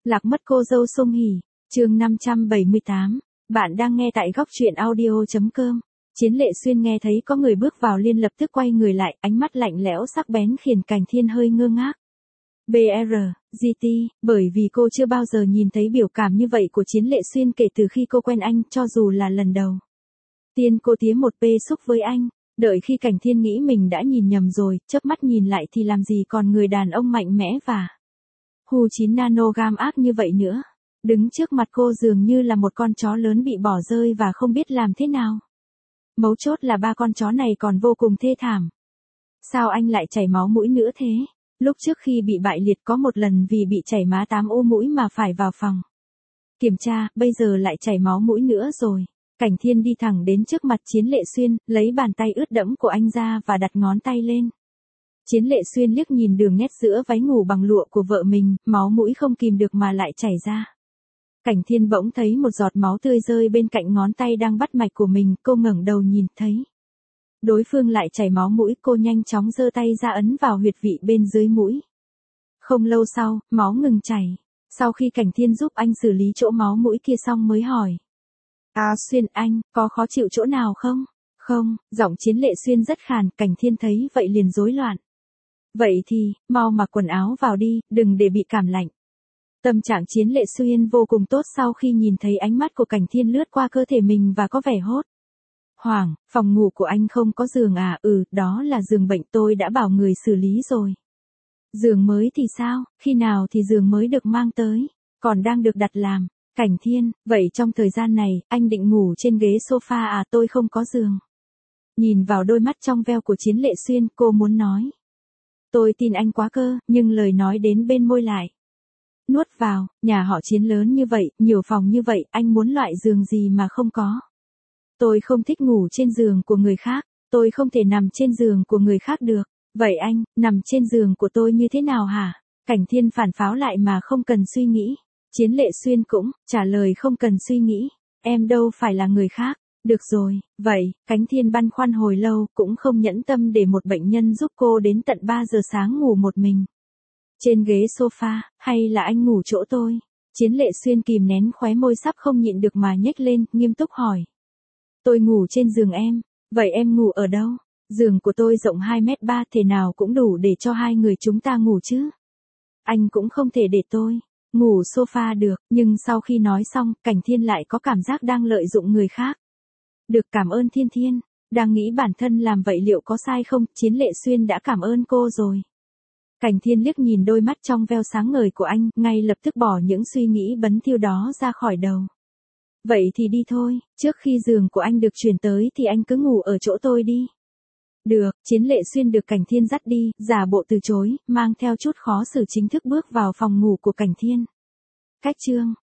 Lạc mất cô dâu Song Hỷ, chương 578. Bạn đang nghe tại góc truyện audio.com. Chiến Lệ Xuyên nghe thấy có người bước vào liền lập tức quay người lại, ánh mắt lạnh lẽo sắc bén khiến Cảnh Thiên hơi ngơ ngác. BR, GT, bởi vì cô chưa bao giờ nhìn thấy biểu cảm như vậy của Chiến Lệ Xuyên kể từ khi cô quen anh, cho dù là lần đầu. Tiên cô tía một pê xúc với anh, đợi khi Cảnh Thiên nghĩ mình đã nhìn nhầm rồi, chớp mắt nhìn lại thì làm gì còn người đàn ông mạnh mẽ và hù 9 nanogam ác như vậy nữa. Đứng trước mặt cô dường như là một con chó lớn bị bỏ rơi và không biết làm thế nào. Mấu chốt là ba con chó này còn vô cùng thê thảm. Sao anh lại chảy máu mũi nữa thế? Lúc trước khi bị bại liệt có một lần vì bị chảy má 8 ô mũi mà phải vào phòng kiểm tra, bây giờ lại chảy máu mũi nữa rồi. Cảnh Thiên đi thẳng đến trước mặt Chiến Lệ Xuyên, lấy bàn tay ướt đẫm của anh ra và đặt ngón tay lên. Chiến Lệ Xuyên liếc nhìn đường nét giữa váy ngủ bằng lụa của vợ mình, máu mũi không kìm được mà lại chảy ra. Cảnh Thiên bỗng thấy một giọt máu tươi rơi bên cạnh ngón tay đang bắt mạch của mình, cô ngẩng đầu nhìn thấy đối phương lại chảy máu mũi, cô nhanh chóng giơ tay ra ấn vào huyệt vị bên dưới mũi. Không lâu sau, máu ngừng chảy. Sau khi Cảnh Thiên giúp anh xử lý chỗ máu mũi kia xong mới hỏi. Xuyên anh, có khó chịu chỗ nào không? Không, giọng Chiến Lệ Xuyên rất khàn, Cảnh Thiên thấy vậy liền rối loạn. Vậy thì, mau mặc quần áo vào đi, đừng để bị cảm lạnh. Tâm trạng Chiến Lệ Xuyên vô cùng tốt sau khi nhìn thấy ánh mắt của Cảnh Thiên lướt qua cơ thể mình và có vẻ hốt hoảng. Phòng ngủ của anh không có giường à? Đó là giường bệnh, tôi đã bảo người xử lý rồi. Giường mới thì sao, khi nào thì giường mới được mang tới? Còn đang được đặt làm. Cảnh Thiên, vậy trong thời gian này, anh định ngủ trên ghế sofa à? Tôi không có giường. Nhìn vào đôi mắt trong veo của Chiến Lệ Xuyên, cô muốn nói. Tôi tin anh quá cơ, nhưng lời nói đến bên môi lại nuốt vào. Nhà họ Chiến lớn như vậy, nhiều phòng như vậy, anh muốn loại giường gì mà không có? Tôi không thích ngủ trên giường của người khác, tôi không thể nằm trên giường của người khác được. Vậy anh, nằm trên giường của tôi như thế nào hả? Cảnh Thiên phản pháo lại mà không cần suy nghĩ. Chiến Lệ Xuyên cũng trả lời không cần suy nghĩ. Em đâu phải là người khác. Được rồi, vậy, Cảnh Thiên băn khoăn hồi lâu cũng không nhẫn tâm để một bệnh nhân giúp cô đến tận 3 giờ sáng ngủ một mình trên ghế sofa, hay là anh ngủ chỗ tôi? Chiến Lệ Xuyên kìm nén khóe môi sắp không nhịn được mà nhếch lên, nghiêm túc hỏi. Tôi ngủ trên giường em, vậy em ngủ ở đâu? Giường của tôi rộng 2m3, thế nào cũng đủ để cho hai người chúng ta ngủ chứ. Anh cũng không thể để tôi ngủ sofa được, nhưng sau khi nói xong, Cảnh Thiên lại có cảm giác đang lợi dụng người khác. Được, cảm ơn Thiên Thiên, đang nghĩ bản thân làm vậy liệu có sai không? Chiến Lệ Xuyên đã cảm ơn cô rồi. Cảnh Thiên liếc nhìn đôi mắt trong veo sáng ngời của anh, ngay lập tức bỏ những suy nghĩ bấn thiêu đó ra khỏi đầu. Vậy thì đi thôi, trước khi giường của anh được chuyển tới thì anh cứ ngủ ở chỗ tôi đi. Được, Chiến Lệ Xuyên được Cảnh Thiên dắt đi, giả bộ từ chối, mang theo chút khó xử chính thức bước vào phòng ngủ của Cảnh Thiên. Cách chương